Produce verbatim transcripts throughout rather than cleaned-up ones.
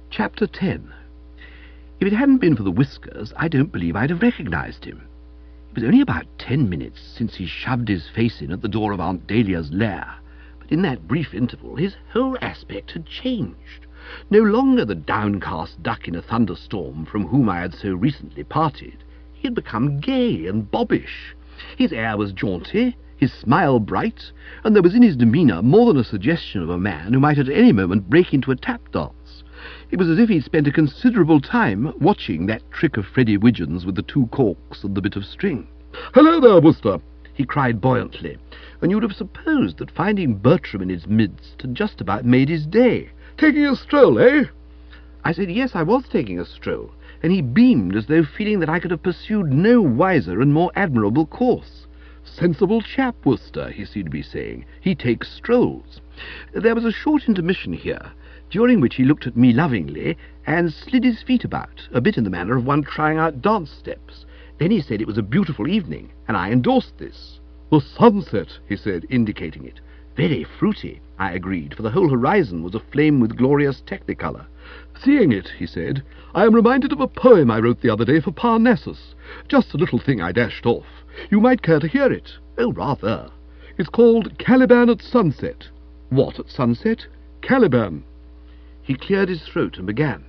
Chapter ten. If it hadn't been for the whiskers, I don't believe I'd have recognised him. It was only about ten minutes since he shoved his face in at the door of Aunt Dahlia's lair, but in that brief interval his whole aspect had changed. No longer the downcast duck in a thunderstorm from whom I had so recently parted, he had become gay and bobbish. His air was jaunty, his smile bright, and there was in his demeanour more than a suggestion of a man who might at any moment break into a tap dance. It was as if he'd spent a considerable time watching that trick of Freddie Widgeon's with the two corks and the bit of string. "Hello there, Wooster!" he cried buoyantly, and you'd have supposed that finding Bertram in his midst had just about made his day. "Taking a stroll, eh?" I said yes, I was taking a stroll, and he beamed as though feeling that I could have pursued no wiser and more admirable course. "Sensible chap, Wooster," he seemed to be saying. "He takes strolls." There was a short intermission here, during which he looked at me lovingly and slid his feet about, a bit in the manner of one trying out dance steps. Then he said it was a beautiful evening, and I endorsed this. "The sunset," he said, indicating it. "Very fruity," I agreed, for the whole horizon was aflame with glorious technicolor. "Seeing it," he said, "I am reminded of a poem I wrote the other day for Parnassus. Just a little thing I dashed off. You might care to hear it." "Oh, rather." "It's called Caliban at Sunset." "What at sunset?" "Caliban." He cleared his throat and began.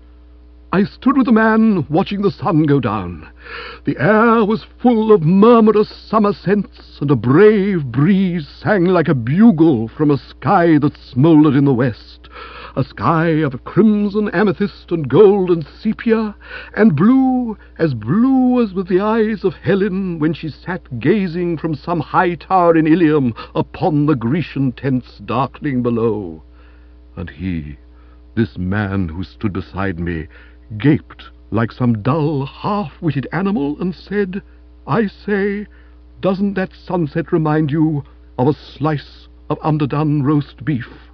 "I stood with a man watching the sun go down. The air was full of murmurous summer scents, and a brave breeze sang like a bugle from a sky that smouldered in the west, a sky of crimson amethyst and gold and sepia, and blue, as blue as with the eyes of Helen when she sat gazing from some high tower in Ilium upon the Grecian tents darkening below. And he, this man who stood beside me, gaped like some dull, half-witted animal and said, 'I say, doesn't that sunset remind you of a slice of underdone roast beef?'"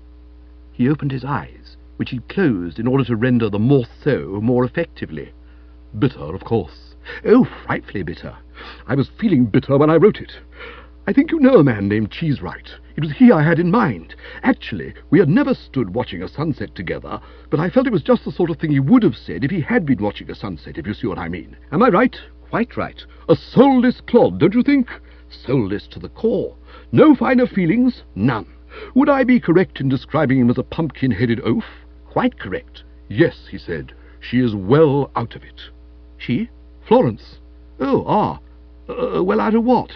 He opened his eyes, which he closed in order to render the morceau more effectively. "Bitter, of course." "Oh, frightfully bitter. I was feeling bitter when I wrote it. I think you know a man named Cheesewright. It was he I had in mind. Actually, we had never stood watching a sunset together, but I felt it was just the sort of thing he would have said if he had been watching a sunset, if you see what I mean. Am I right?" "Quite right." "A soulless clod, don't you think?" "Soulless to the core." "No finer feelings?" "None." "Would I be correct in describing him as a pumpkin-headed oaf?" "Quite correct." "Yes," he said, "she is well out of it." "She?" "Florence." "Oh, ah. Uh, well out of what?"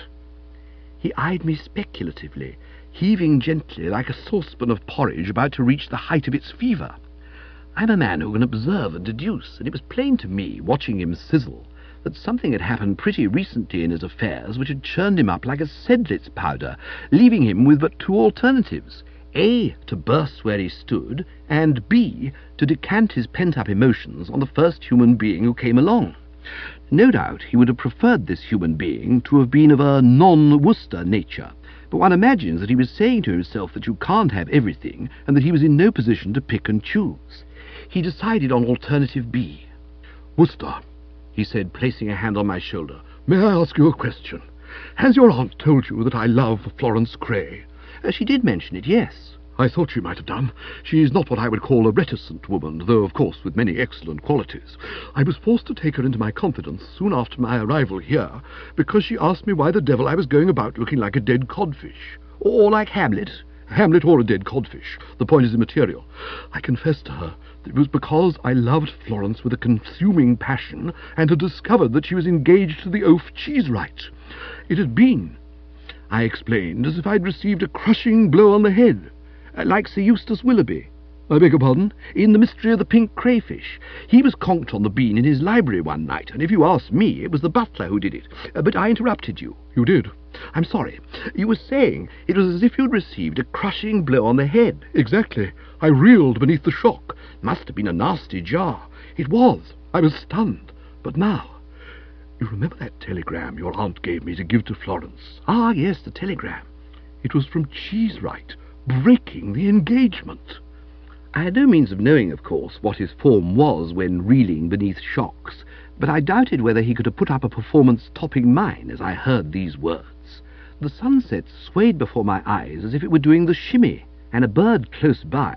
He eyed me speculatively, heaving gently like a saucepan of porridge about to reach the height of its fever. I'm a man who can observe and deduce, and it was plain to me, watching him sizzle, that something had happened pretty recently in his affairs which had churned him up like a Sedlitz powder, leaving him with but two alternatives: A, to burst where he stood, and B, to decant his pent-up emotions on the first human being who came along. No doubt he would have preferred this human being to have been of a non-Worcester nature, but one imagines that he was saying to himself that you can't have everything, and that he was in no position to pick and choose. He decided on alternative B. "Worcester," he said, placing a hand on my shoulder, "may I ask you a question? Has your aunt told you that I love Florence Cray?" Uh, she did mention it, yes." "I thought she might have done. She is not what I would call a reticent woman, though, of course, with many excellent qualities. I was forced to take her into my confidence soon after my arrival here, because she asked me why the devil I was going about looking like a dead codfish." "Or like Hamlet?" "Hamlet or a dead codfish. The point is immaterial. I confessed to her that it was because I loved Florence with a consuming passion, and had discovered that she was engaged to the oaf Cheesewright. It had been, I explained, as if I'd received a crushing blow on the head. Like Sir Eustace Willoughby." "I beg your pardon?" "In The Mystery of the Pink Crayfish. He was conked on the bean in his library one night, and if you ask me, it was the butler who did it. Uh, but I interrupted you." "You did." "I'm sorry. You were saying it was as if you'd received a crushing blow on the head." "Exactly. I reeled beneath the shock." "Must have been a nasty jar." "It was. I was stunned. But now, you remember that telegram your aunt gave me to give to Florence?" "Ah, yes, the telegram." "It was from Cheesewright, breaking the engagement." I had no means of knowing, of course, what his form was when reeling beneath shocks, but I doubted whether he could have put up a performance topping mine as I heard these words. The sunset swayed before my eyes as if it were doing the shimmy, and a bird close by,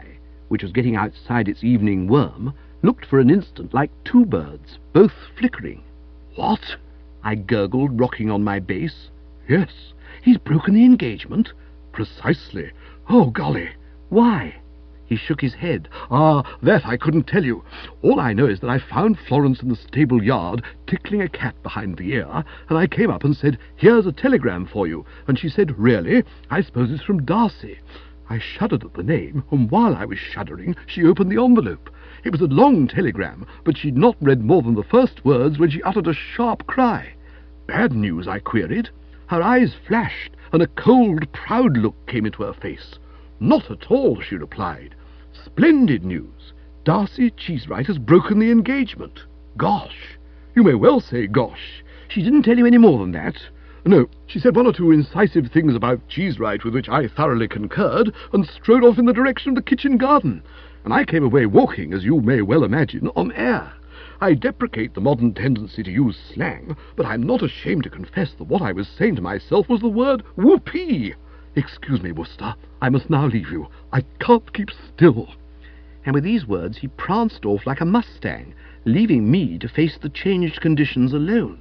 which was getting outside its evening worm, looked for an instant like two birds, both flickering. "What?" I gurgled, rocking on my base. "Yes, he's broken the engagement." "Precisely. Oh, golly." "Why?" He shook his head. "Ah, that I couldn't tell you. All I know is that I found Florence in the stable yard tickling a cat behind the ear, and I came up and said, 'Here's a telegram for you,' and she said, 'Really? I suppose it's from Darcy.' I shuddered at the name, and while I was shuddering, she opened the envelope. It was a long telegram, but she'd not read more than the first words when she uttered a sharp cry. 'Bad news?' I queried. Her eyes flashed, and a cold, proud look came into her face. 'Not at all,' she replied. 'Splendid news. Darcy Cheesewright has broken the engagement.' Gosh! You may well say gosh. She didn't tell you any more than that? No, she said one or two incisive things about Cheesewright with which I thoroughly concurred, and strode off in the direction of the kitchen garden, and I came away walking, as you may well imagine, on air. I deprecate the modern tendency to use slang, but I'm not ashamed to confess that what I was saying to myself was the word whoopee. Excuse me, Wooster, I must now leave you. I can't keep still." And with these words he pranced off like a mustang, leaving me to face the changed conditions alone.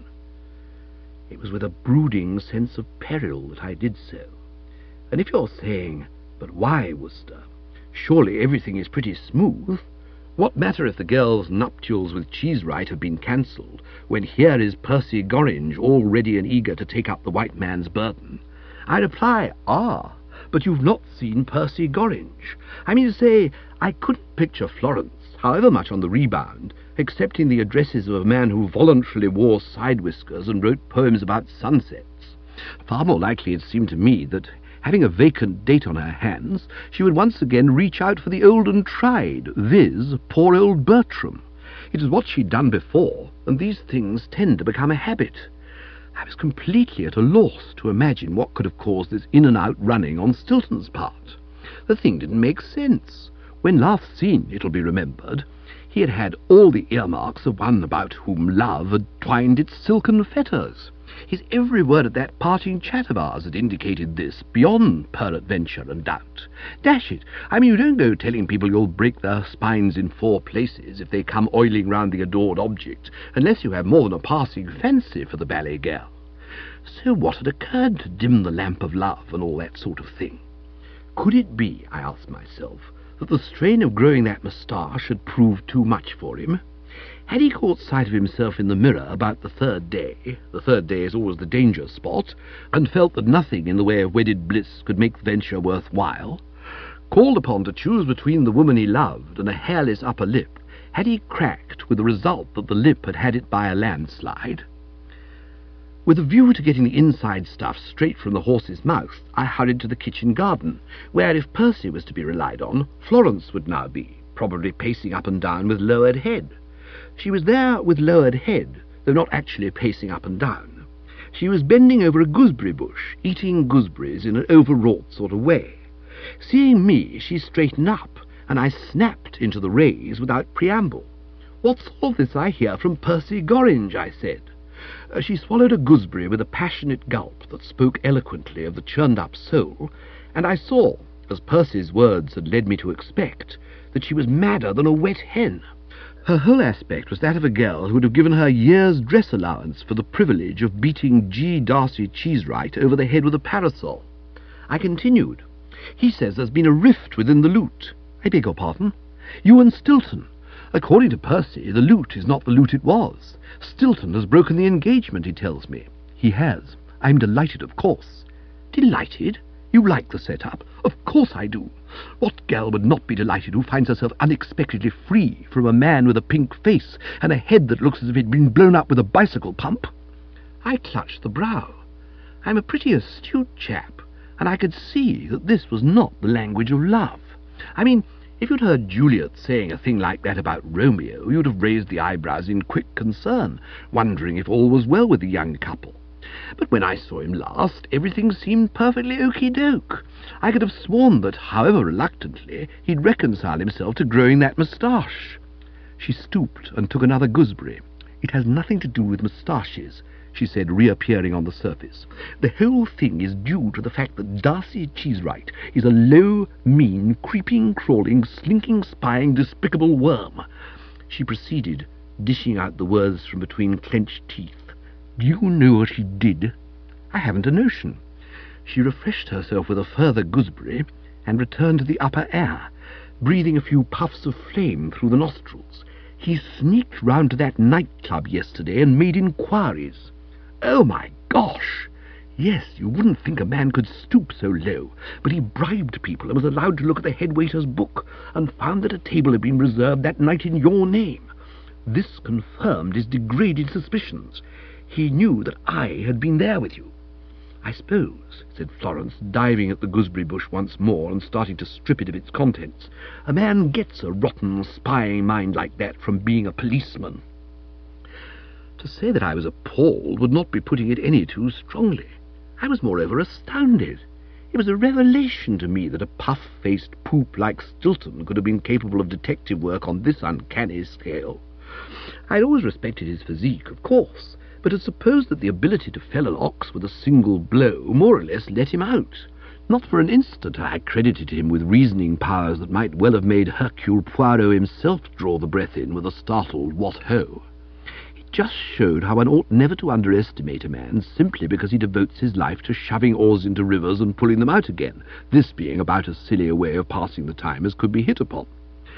It was with a brooding sense of peril that I did so. And if you're saying, "But why, Wooster? Surely everything is pretty smooth. What matter if the girl's nuptials with Cheesewright have been cancelled, when here is Percy Gorringe all ready and eager to take up the white man's burden?" I reply, "Ah, but you've not seen Percy Gorringe. I mean to say, I couldn't picture Florence, however much on the rebound, accepting the addresses of a man who voluntarily wore side whiskers and wrote poems about sunsets. Far more likely it seemed to me that, having a vacant date on her hands, she would once again reach out for the old and tried, viz. Poor old Bertram. It is what she'd done before, and these things tend to become a habit. I was completely at a loss to imagine what could have caused this in-and-out running on Stilton's part. The thing didn't make sense. When last seen, it'll be remembered, he had had all the earmarks of one about whom love had twined its silken fetters. His every word at that parting chat of ours had indicated this, beyond peradventure and doubt. Dash it, I mean, you don't go telling people you'll break their spines in four places if they come oiling round the adored object, unless you have more than a passing fancy for the ballet girl. So what had occurred to dim the lamp of love and all that sort of thing? Could it be, I asked myself, that the strain of growing that moustache had proved too much for him? Had he caught sight of himself in the mirror about the third day, the third day is always the danger spot, and felt that nothing in the way of wedded bliss could make the venture worth while? Called upon to choose between the woman he loved and a hairless upper lip, had he cracked, with the result that the lip had had it by a landslide? With a view to getting the inside stuff straight from the horse's mouth, I hurried to the kitchen garden, where, if Percy was to be relied on, Florence would now be, probably pacing up and down with lowered head. She was there with lowered head, though not actually pacing up and down. She was bending over a gooseberry bush, eating gooseberries in an overwrought sort of way. Seeing me, she straightened up, and I snapped into the rays without preamble. "What's all this I hear from Percy Gorringe?" I said. Uh, she swallowed a gooseberry with a passionate gulp that spoke eloquently of the churned-up soul, and I saw, as Percy's words had led me to expect, that she was madder than a wet hen. Her whole aspect was that of a girl who would have given her year's dress allowance for the privilege of beating G. Darcy Cheesewright over the head with a parasol. I continued, "He says there's been a rift within the lute. I beg your pardon? You and Stilton. According to Percy, the lute is not the lute it was. Stilton has broken the engagement, he tells me." "He has. I'm delighted, of course." "Delighted? You like the set-up?" "Of course I do. What girl would not be delighted who finds herself unexpectedly free from a man with a pink face and a head that looks as if it had been blown up with a bicycle pump?" I clutched the brow. I'm a pretty astute chap, and I could see that this was not the language of love. I mean, if you'd heard Juliet saying a thing like that about Romeo, you'd have raised the eyebrows in quick concern, wondering if all was well with the young couple. But when I saw him last, everything seemed perfectly okey-doke. I could have sworn that, however reluctantly, he'd reconciled himself to growing that moustache. She stooped and took another gooseberry. "It has nothing to do with moustaches," she said, reappearing on the surface. "The whole thing is due to the fact that Darcy Cheesewright is a low, mean, creeping, crawling, slinking, spying, despicable worm." She proceeded, dishing out the words from between clenched teeth. "Do you know what he did?" "I haven't a notion." She refreshed herself with a further gooseberry and returned to the upper air, breathing a few puffs of flame through the nostrils. "He sneaked round to that nightclub yesterday and made inquiries." "Oh, my gosh!" "Yes, you wouldn't think a man could stoop so low, but he bribed people and was allowed to look at the head waiter's book and found that a table had been reserved that night in your name. This confirmed his degraded suspicions. He knew that I had been there with you." "I suppose," said Florence, diving at the gooseberry bush once more and starting to strip it of its contents, "a man gets a rotten, spying mind like that from being a policeman." To say that I was appalled would not be putting it any too strongly. I was moreover astounded. It was a revelation to me that a puff-faced poop like Stilton could have been capable of detective work on this uncanny scale. I had always respected his physique, of course, but had supposed that the ability to fell an ox with a single blow more or less let him out. Not for an instant had I credited him with reasoning powers that might well have made Hercule Poirot himself draw the breath in with a startled what-ho. It just showed how one ought never to underestimate a man simply because he devotes his life to shoving oars into rivers and pulling them out again, this being about as silly a way of passing the time as could be hit upon.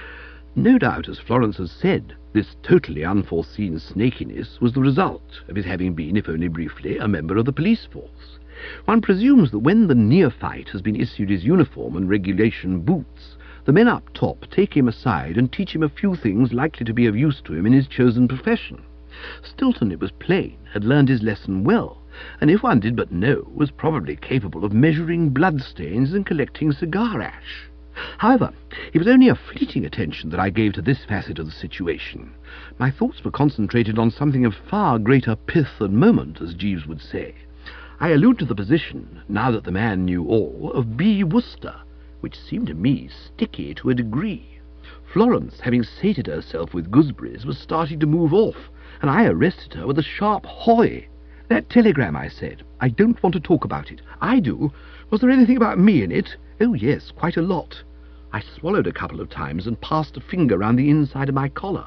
No doubt, as Florence has said, this totally unforeseen snakiness was the result of his having been, if only briefly, a member of the police force. One presumes that when the neophyte has been issued his uniform and regulation boots, the men up top take him aside and teach him a few things likely to be of use to him in his chosen profession. Stilton, it was plain, had learned his lesson well, and if one did but know, was probably capable of measuring bloodstains and collecting cigar ash. However, it was only a fleeting attention that I gave to this facet of the situation. My thoughts were concentrated on something of far greater pith and moment, as Jeeves would say. I allude to the position, now that the man knew all, of B. Wooster, which seemed to me sticky to a degree. Florence, having sated herself with gooseberries, was starting to move off, and I arrested her with a sharp hoy. "That telegram," I said. "I don't want to talk about it." "I do. Was there anything about me in it?" "Oh, yes, quite a lot." I swallowed a couple of times and passed a finger round the inside of my collar.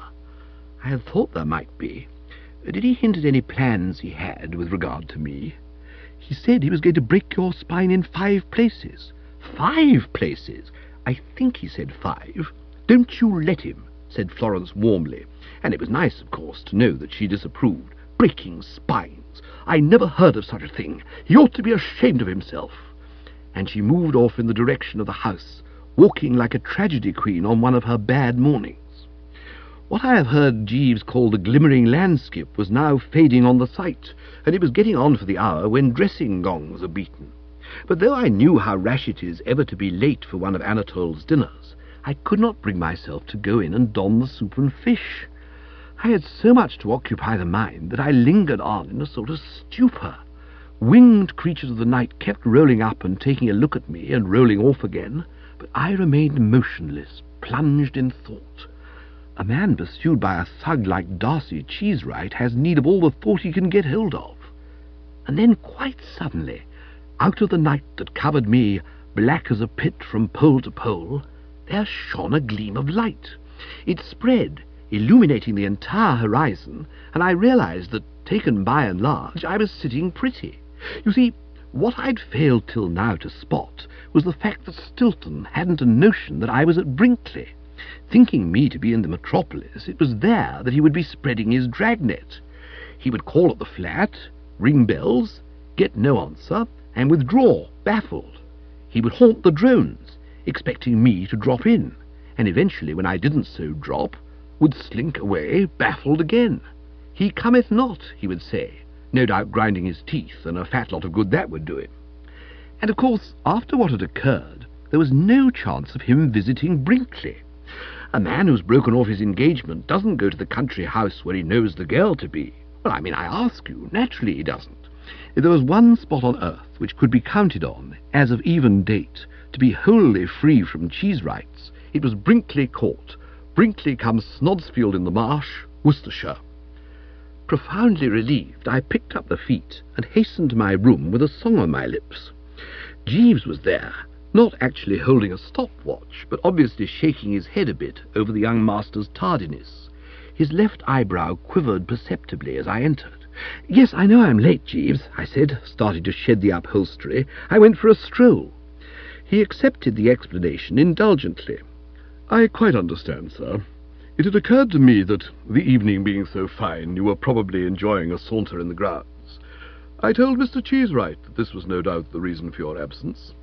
I had thought there might be. Did he hint at any plans he had with regard to me? "He said he was going to break your spine in five places." "Five places?" "I think he said five." "Don't you let him," said Florence warmly, and it was nice, of course, to know that she disapproved. "Breaking spines! I never heard of such a thing. He ought to be ashamed of himself." And she moved off in the direction of the house, walking like a tragedy queen on one of her bad mornings. What I have heard Jeeves call the glimmering landskip was now fading on the sight, and it was getting on for the hour when dressing gongs are beaten. But though I knew how rash it is ever to be late for one of Anatole's dinners, I could not bring myself to go in and don the soup and fish. I had so much to occupy the mind that I lingered on in a sort of stupor. Winged creatures of the night kept rolling up and taking a look at me and rolling off again, but I remained motionless, plunged in thought. A man pursued by a thug like Darcy Cheesewright has need of all the thought he can get hold of. And then, quite suddenly, out of the night that covered me, black as a pit from pole to pole, there shone a gleam of light. It spread, illuminating the entire horizon, and I realized that, taken by and large, I was sitting pretty. You see, what I'd failed till now to spot was the fact that Stilton hadn't a notion that I was at Brinkley. Thinking me to be in the metropolis, it was there that he would be spreading his dragnet. He would call at the flat, ring bells, get no answer, and withdraw, baffled. He would haunt the drones, expecting me to drop in, and eventually, when I didn't so drop, would slink away, baffled again. "He cometh not," he would say, no doubt grinding his teeth, and a fat lot of good that would do him. And, of course, after what had occurred, there was no chance of him visiting Brinkley. A man who's broken off his engagement doesn't go to the country house where he knows the girl to be. Well, I mean, I ask you, naturally he doesn't. If there was one spot on earth which could be counted on, as of even date, to be wholly free from Cheesewrights, it was Brinkley Court. Brinkley comes Snodsfield in the Marsh, Worcestershire. Profoundly relieved, I picked up the feet and hastened to my room with a song on my lips. Jeeves was there, not actually holding a stopwatch, but obviously shaking his head a bit over the young master's tardiness. His left eyebrow quivered perceptibly as I entered. "Yes, I know I'm late, Jeeves," I said, starting to shed the upholstery. "I went for a stroll." He accepted the explanation indulgently. "I quite understand, sir. It had occurred to me that, the evening being so fine, you were probably enjoying a saunter in the grounds. I told Mister Cheesewright that this was no doubt the reason for your absence."